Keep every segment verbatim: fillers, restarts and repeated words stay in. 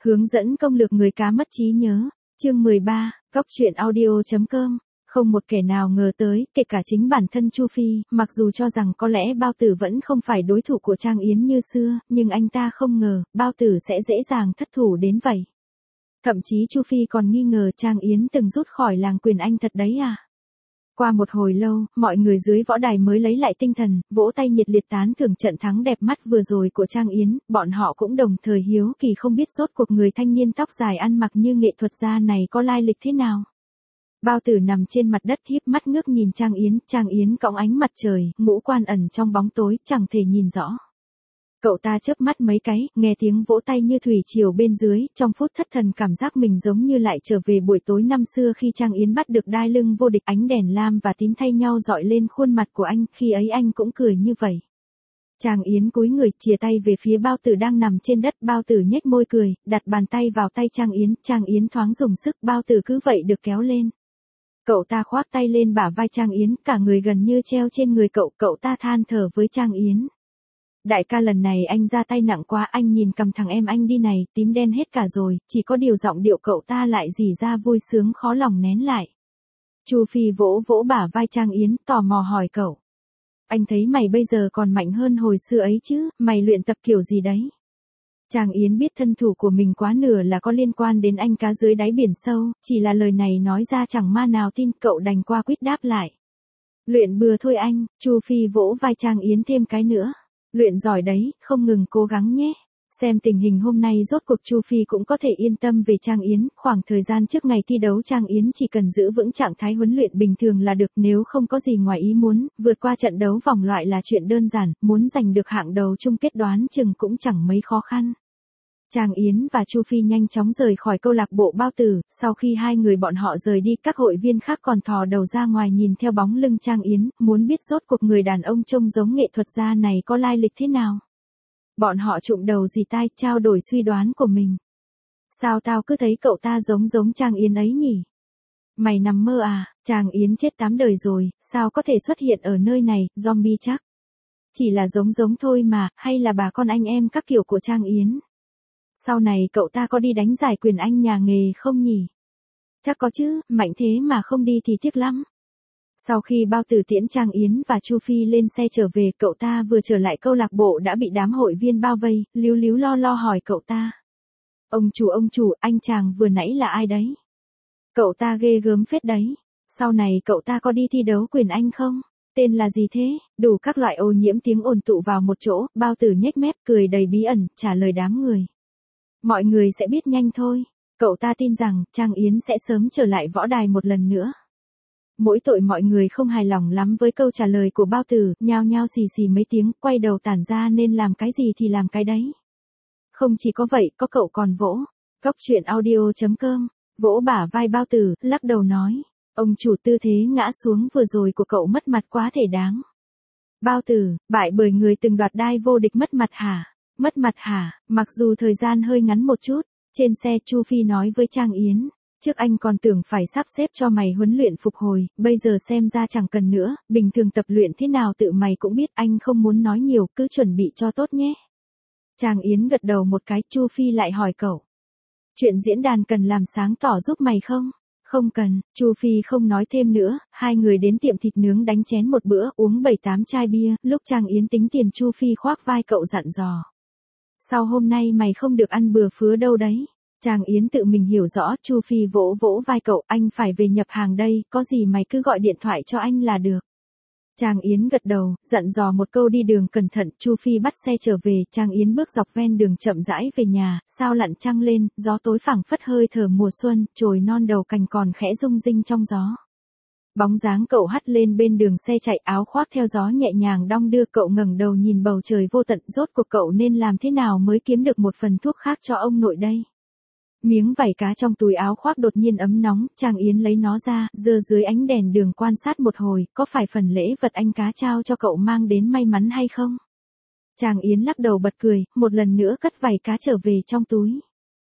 Hướng dẫn công lược người cá mất trí nhớ, chương mười ba, Cóc truyện audio.com. Không một kẻ nào ngờ tới, kể cả chính bản thân Chu Phi, mặc dù cho rằng có lẽ Bao Tử vẫn không phải đối thủ của Trang Yến như xưa, nhưng anh ta không ngờ, Bao Tử sẽ dễ dàng thất thủ đến vậy. Thậm chí Chu Phi còn nghi ngờ Trang Yến từng rút khỏi làng Quyền Anh thật đấy à. Qua một hồi lâu, mọi người dưới võ đài mới lấy lại tinh thần, vỗ tay nhiệt liệt tán thưởng trận thắng đẹp mắt vừa rồi của Trang Yến, bọn họ cũng đồng thời hiếu kỳ không biết rốt cuộc người thanh niên tóc dài ăn mặc như nghệ thuật gia này có lai lịch thế nào. Bao Tử nằm trên mặt đất híp mắt ngước nhìn Trang Yến, Trang Yến cõng ánh mặt trời, ngũ quan ẩn trong bóng tối, chẳng thể nhìn rõ. Cậu ta chớp mắt mấy cái, nghe tiếng vỗ tay như thủy triều bên dưới, trong phút thất thần cảm giác mình giống như lại trở về buổi tối năm xưa khi Trang Yến bắt được đai lưng vô địch, ánh đèn lam và tím thay nhau dọi lên khuôn mặt của anh, khi ấy anh cũng cười như vậy. Trang Yến cúi người, chìa tay về phía Bao Tử đang nằm trên đất, Bao Tử nhếch môi cười, đặt bàn tay vào tay Trang Yến, Trang Yến thoáng dùng sức, Bao Tử cứ vậy được kéo lên. Cậu ta khoác tay lên bả vai Trang Yến, cả người gần như treo trên người cậu, cậu ta than thở với Trang Yến. Đại ca lần này anh ra tay nặng quá, anh nhìn cầm thằng em anh đi này, tím đen hết cả rồi, chỉ có điều giọng điệu cậu ta lại rỉ ra vui sướng khó lòng nén lại. Chu Phi vỗ vỗ bả vai Trang Yến, tò mò hỏi cậu. Anh thấy mày bây giờ còn mạnh hơn hồi xưa ấy chứ, mày luyện tập kiểu gì đấy? Trang Yến biết thân thủ của mình quá nửa là có liên quan đến anh cá dưới đáy biển sâu, chỉ là lời này nói ra chẳng ma nào tin, cậu đành qua quýt đáp lại. Luyện bừa thôi anh, Chu Phi vỗ vai Trang Yến thêm cái nữa. Luyện giỏi đấy, không ngừng cố gắng nhé. Xem tình hình hôm nay rốt cuộc Chu Phi cũng có thể yên tâm về Trang Yến, khoảng thời gian trước ngày thi đấu Trang Yến chỉ cần giữ vững trạng thái huấn luyện bình thường là được, nếu không có gì ngoài ý muốn, vượt qua trận đấu vòng loại là chuyện đơn giản, muốn giành được hạng đầu chung kết đoán chừng cũng chẳng mấy khó khăn. Trang Yến và Chu Phi nhanh chóng rời khỏi câu lạc bộ Bao Tử, sau khi hai người bọn họ rời đi, các hội viên khác còn thò đầu ra ngoài nhìn theo bóng lưng Trang Yến, muốn biết rốt cuộc người đàn ông trông giống nghệ thuật gia này có lai lịch thế nào. Bọn họ trụm đầu dì tai, trao đổi suy đoán của mình. Sao tao cứ thấy cậu ta giống giống Trang Yến ấy nhỉ? Mày nằm mơ à, Trang Yến chết tám đời rồi, sao có thể xuất hiện ở nơi này, zombie chắc. Chỉ là giống giống thôi mà, hay là bà con anh em các kiểu của Trang Yến. Sau này cậu ta có đi đánh giải Quyền Anh nhà nghề không nhỉ? Chắc có chứ, mạnh thế mà không đi thì tiếc lắm. Sau khi Bao Tử tiễn Trang Yến và Chu Phi lên xe trở về, cậu ta vừa trở lại câu lạc bộ đã bị đám hội viên bao vây, líu líu lo lo hỏi cậu ta. Ông chủ ông chủ, anh chàng vừa nãy là ai đấy? Cậu ta ghê gớm phết đấy. Sau này cậu ta có đi thi đấu Quyền Anh không? Tên là gì thế? Đủ các loại ô nhiễm tiếng ồn tụ vào một chỗ, Bao Tử nhếch mép cười đầy bí ẩn, trả lời đám người. Mọi người sẽ biết nhanh thôi. Cậu ta tin rằng Trang Yến sẽ sớm trở lại võ đài một lần nữa. Mỗi tội mọi người không hài lòng lắm với câu trả lời của Bao Tử, nhao nhao xì xì mấy tiếng, quay đầu tản ra nên làm cái gì thì làm cái đấy. Không chỉ có vậy, có cậu còn vỗ. Cóc truyện audio.com, vỗ bả vai Bao Tử, lắc đầu nói. Ông chủ, tư thế ngã xuống vừa rồi của cậu mất mặt quá thể đáng. Bao Tử, bại bởi người từng đoạt đai vô địch mất mặt hả? Mất mặt hả, mặc dù thời gian hơi ngắn một chút. Trên xe Chu Phi nói với Trang Yến. Trước anh còn tưởng phải sắp xếp cho mày huấn luyện phục hồi, bây giờ xem ra chẳng cần nữa, bình thường tập luyện thế nào tự mày cũng biết, anh không muốn nói nhiều, cứ chuẩn bị cho tốt nhé. Trang Yến gật đầu một cái, Chu Phi lại hỏi cậu. Chuyện diễn đàn cần làm sáng tỏ giúp mày không? Không cần, Chu Phi không nói thêm nữa, hai người đến tiệm thịt nướng đánh chén một bữa, uống bảy tám chai bia, lúc Trang Yến tính tiền Chu Phi khoác vai cậu dặn dò. Sau hôm nay mày không được ăn bừa phứa đâu đấy. Trang Yến tự mình hiểu rõ, Chu Phi vỗ vỗ vai cậu, anh phải về nhập hàng đây, có gì mày cứ gọi điện thoại cho anh là được. Trang Yến gật đầu, dặn dò một câu đi đường cẩn thận, Chu Phi bắt xe trở về, Trang Yến bước dọc ven đường chậm rãi về nhà, sao lặn trăng lên, gió tối phảng phất hơi thở mùa xuân, chồi non đầu cành còn khẽ rung rinh trong gió. Bóng dáng cậu hắt lên bên đường xe chạy, áo khoác theo gió nhẹ nhàng đong đưa, cậu ngẩng đầu nhìn bầu trời vô tận, rốt cuộc cậu nên làm thế nào mới kiếm được một phần thuốc khác cho ông nội đây. Miếng vảy cá trong túi áo khoác đột nhiên ấm nóng, Trang Yến lấy nó ra, giơ dưới ánh đèn đường quan sát một hồi, có phải phần lễ vật anh cá trao cho cậu mang đến may mắn hay không? Trang Yến lắc đầu bật cười, một lần nữa cất vảy cá trở về trong túi.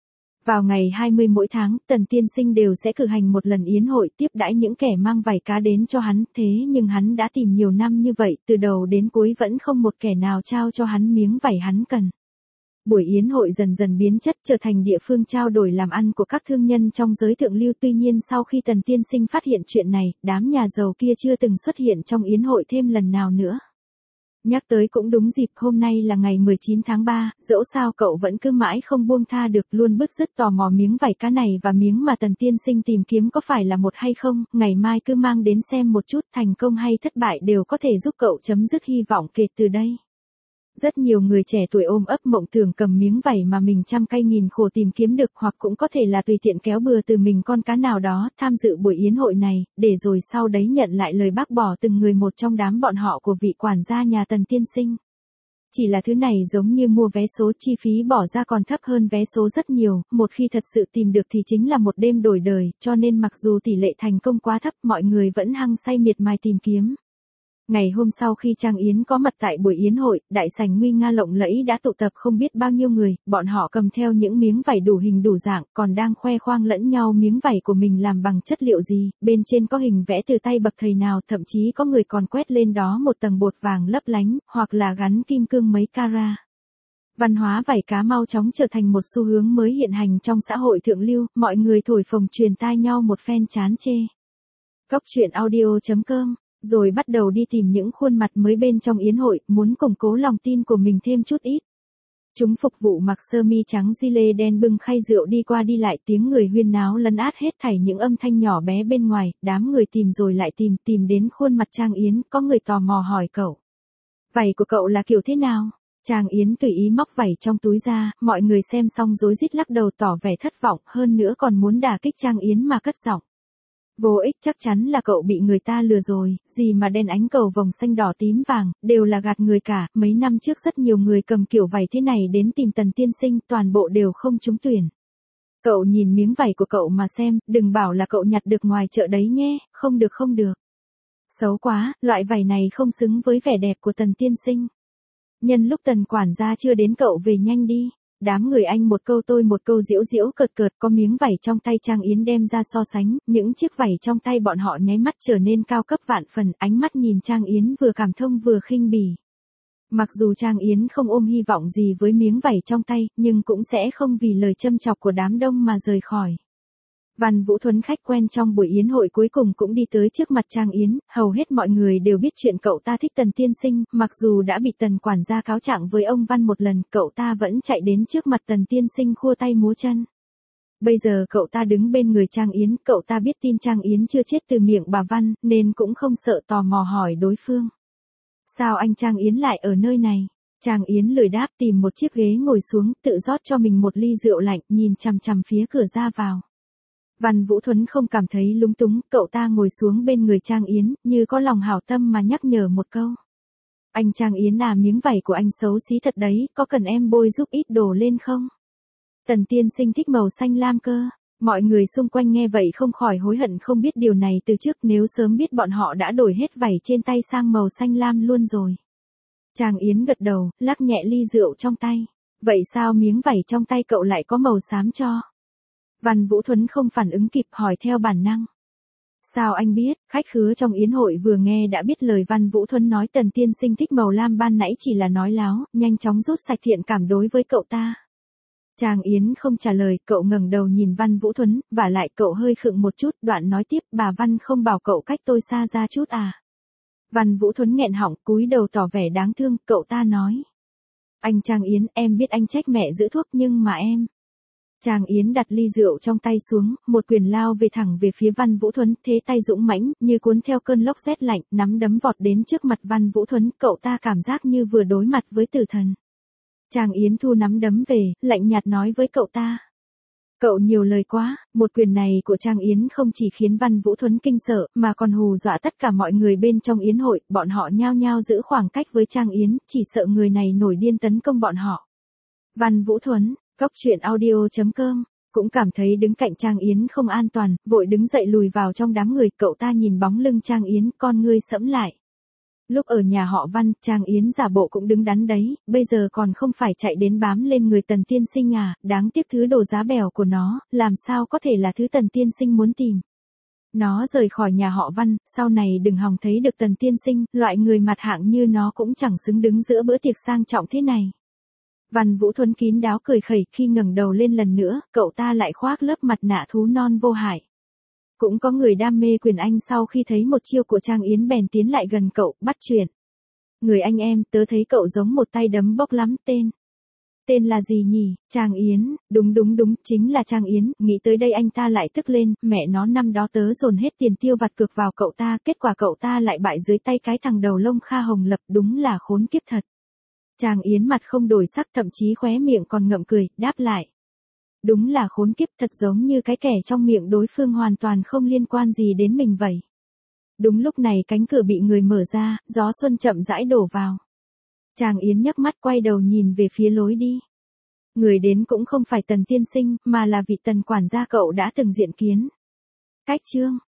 Vào ngày hai mươi mỗi tháng, Tần tiên sinh đều sẽ cử hành một lần yến hội tiếp đãi những kẻ mang vảy cá đến cho hắn, thế nhưng hắn đã tìm nhiều năm như vậy, từ đầu đến cuối vẫn không một kẻ nào trao cho hắn miếng vảy hắn cần. Buổi yến hội dần dần biến chất trở thành địa phương trao đổi làm ăn của các thương nhân trong giới thượng lưu. Tuy nhiên sau khi Tần tiên sinh phát hiện chuyện này, đám nhà giàu kia chưa từng xuất hiện trong yến hội thêm lần nào nữa. Nhắc tới cũng đúng dịp, hôm nay là ngày mười chín tháng ba, dẫu sao cậu vẫn cứ mãi không buông tha được, luôn bứt rứt tò mò miếng vảy cá này và miếng mà Tần tiên sinh tìm kiếm có phải là một hay không, ngày mai cứ mang đến xem một chút, thành công hay thất bại đều có thể giúp cậu chấm dứt hy vọng kể từ đây. Rất nhiều người trẻ tuổi ôm ấp mộng tưởng cầm miếng vảy mà mình trăm cây nghìn khổ tìm kiếm được, hoặc cũng có thể là tùy tiện kéo bừa từ mình con cá nào đó, tham dự buổi yến hội này, để rồi sau đấy nhận lại lời bác bỏ từng người một trong đám bọn họ của vị quản gia nhà Tần tiên sinh. Chỉ là thứ này giống như mua vé số, chi phí bỏ ra còn thấp hơn vé số rất nhiều, một khi thật sự tìm được thì chính là một đêm đổi đời, cho nên mặc dù tỷ lệ thành công quá thấp, mọi người vẫn hăng say miệt mài tìm kiếm. Ngày hôm sau khi Trang Yến có mặt tại buổi yến hội, đại sảnh nguy nga lộng lẫy đã tụ tập không biết bao nhiêu người, bọn họ cầm theo những miếng vảy đủ hình đủ dạng, còn đang khoe khoang lẫn nhau miếng vảy của mình làm bằng chất liệu gì, bên trên có hình vẽ từ tay bậc thầy nào, thậm chí có người còn quét lên đó một tầng bột vàng lấp lánh, hoặc là gắn kim cương mấy carat. Văn hóa vảy cá mau chóng trở thành một xu hướng mới hiện hành trong xã hội thượng lưu, mọi người thổi phồng truyền tai nhau một phen chán chê. Cóc truyện audio chấm com rồi bắt đầu đi tìm những khuôn mặt mới bên trong yến hội, muốn củng cố lòng tin của mình thêm chút ít. Chúng phục vụ mặc sơ mi trắng gi lê đen bưng khay rượu đi qua đi lại, tiếng người huyên náo lấn át hết thảy những âm thanh nhỏ bé bên ngoài, đám người tìm rồi lại tìm, tìm đến khuôn mặt Trang Yến, có người tò mò hỏi cậu. Vảy của cậu là kiểu thế nào? Trang Yến tùy ý móc vảy trong túi ra, mọi người xem xong rối rít lắc đầu tỏ vẻ thất vọng, hơn nữa còn muốn đả kích Trang Yến mà cất giọng. Vô ích, chắc chắn là cậu bị người ta lừa rồi, gì mà đen ánh cầu vồng xanh đỏ tím vàng, đều là gạt người cả, mấy năm trước rất nhiều người cầm kiểu vảy thế này đến tìm Tần tiên sinh, toàn bộ đều không trúng tuyển. Cậu nhìn miếng vảy của cậu mà xem, đừng bảo là cậu nhặt được ngoài chợ đấy nhé, không được không được. Xấu quá, loại vảy này không xứng với vẻ đẹp của Tần tiên sinh. Nhân lúc Tần quản gia chưa đến cậu về nhanh đi. Đám người anh một câu tôi một câu giễu giễu cợt cợt, có miếng vảy trong tay Trang Yến đem ra so sánh, những chiếc vảy trong tay bọn họ nháy mắt trở nên cao cấp vạn phần, ánh mắt nhìn Trang Yến vừa cảm thông vừa khinh bỉ. Mặc dù Trang Yến không ôm hy vọng gì với miếng vảy trong tay, nhưng cũng sẽ không vì lời châm chọc của đám đông mà rời khỏi. Văn Vũ Thuấn khách quen trong buổi yến hội cuối cùng cũng đi tới trước mặt Trang Yến, hầu hết mọi người đều biết chuyện cậu ta thích Tần tiên sinh, mặc dù đã bị Tần quản gia cáo trạng với ông Văn một lần, cậu ta vẫn chạy đến trước mặt Tần tiên sinh khua tay múa chân. Bây giờ cậu ta đứng bên người Trang Yến, cậu ta biết tin Trang Yến chưa chết từ miệng bà Văn, nên cũng không sợ tò mò hỏi đối phương. Sao anh Trang Yến lại ở nơi này? Trang Yến lười đáp, tìm một chiếc ghế ngồi xuống, tự rót cho mình một ly rượu lạnh, nhìn chằm chằm phía cửa ra vào. Văn Vũ Thuấn không cảm thấy lúng túng, cậu ta ngồi xuống bên người Trang Yến, như có lòng hảo tâm mà nhắc nhở một câu. Anh Trang Yến à, miếng vảy của anh xấu xí thật đấy, có cần em bôi giúp ít đồ lên không? Tần tiên sinh thích màu xanh lam cơ. Mọi người xung quanh nghe vậy không khỏi hối hận không biết điều này từ trước, nếu sớm biết bọn họ đã đổi hết vảy trên tay sang màu xanh lam luôn rồi. Trang Yến gật đầu, lắc nhẹ ly rượu trong tay. Vậy sao miếng vảy trong tay cậu lại có màu xám cho? Văn Vũ Thuấn không phản ứng kịp, hỏi theo bản năng. Sao anh biết? Khách khứa trong yến hội vừa nghe đã biết lời Văn Vũ Thuấn nói Tần tiên sinh thích màu lam ban nãy chỉ là nói láo, nhanh chóng rút sạch thiện cảm đối với cậu ta. Trang Yến không trả lời, cậu ngẩng đầu nhìn Văn Vũ Thuấn, vả lại cậu hơi khựng một chút, đoạn nói tiếp, bà Văn không bảo cậu cách tôi xa ra chút à? Văn Vũ Thuấn nghẹn họng, cúi đầu tỏ vẻ đáng thương, cậu ta nói. Anh Trang Yến, em biết anh trách mẹ giữ thuốc nhưng mà em... Trang Yến đặt ly rượu trong tay xuống, một quyền lao về thẳng về phía Văn Vũ Thuấn, thế tay dũng mãnh, như cuốn theo cơn lốc rét lạnh, nắm đấm vọt đến trước mặt Văn Vũ Thuấn, cậu ta cảm giác như vừa đối mặt với tử thần. Trang Yến thu nắm đấm về, lạnh nhạt nói với cậu ta. Cậu nhiều lời quá, một quyền này của Trang Yến không chỉ khiến Văn Vũ Thuấn kinh sợ, mà còn hù dọa tất cả mọi người bên trong yến hội, bọn họ nhao nhao giữ khoảng cách với Trang Yến, chỉ sợ người này nổi điên tấn công bọn họ. Văn Vũ Thuấn, Cóc truyện audio chấm com, cũng cảm thấy đứng cạnh Trang Yến không an toàn, vội đứng dậy lùi vào trong đám người, cậu ta nhìn bóng lưng Trang Yến, con ngươi sẫm lại. Lúc ở nhà họ Văn, Trang Yến giả bộ cũng đứng đắn đấy, bây giờ còn không phải chạy đến bám lên người Tần tiên sinh à, đáng tiếc thứ đồ giá bèo của nó, làm sao có thể là thứ Tần tiên sinh muốn tìm. Nó rời khỏi nhà họ Văn, sau này đừng hòng thấy được Tần tiên sinh, loại người mặt hạng như nó cũng chẳng xứng đứng giữa bữa tiệc sang trọng thế này. Văn Vũ Thuấn kín đáo cười khẩy khi ngẩng đầu lên lần nữa, cậu ta lại khoác lớp mặt nạ thú non vô hại. Cũng có người đam mê quyền anh sau khi thấy một chiêu của Trang Yến bèn tiến lại gần cậu, bắt chuyện. Người anh em, tớ thấy cậu giống một tay đấm bốc lắm, tên. Tên là gì nhỉ? Trang Yến, đúng đúng đúng, chính là Trang Yến, nghĩ tới đây anh ta lại tức lên, mẹ nó năm đó tớ dồn hết tiền tiêu vặt cược vào cậu ta, kết quả cậu ta lại bại dưới tay cái thằng đầu lông Kha Hồng Lập, đúng là khốn kiếp thật. Trang Yến mặt không đổi sắc, thậm chí khóe miệng còn ngậm cười, đáp lại. Đúng là khốn kiếp, thật giống như cái kẻ trong miệng đối phương hoàn toàn không liên quan gì đến mình vậy. Đúng lúc này cánh cửa bị người mở ra, gió xuân chậm rãi đổ vào. Trang Yến nhấc mắt quay đầu nhìn về phía lối đi. Người đến cũng không phải Tần tiên sinh, mà là vị Tần quản gia cậu đã từng diện kiến. Cách chương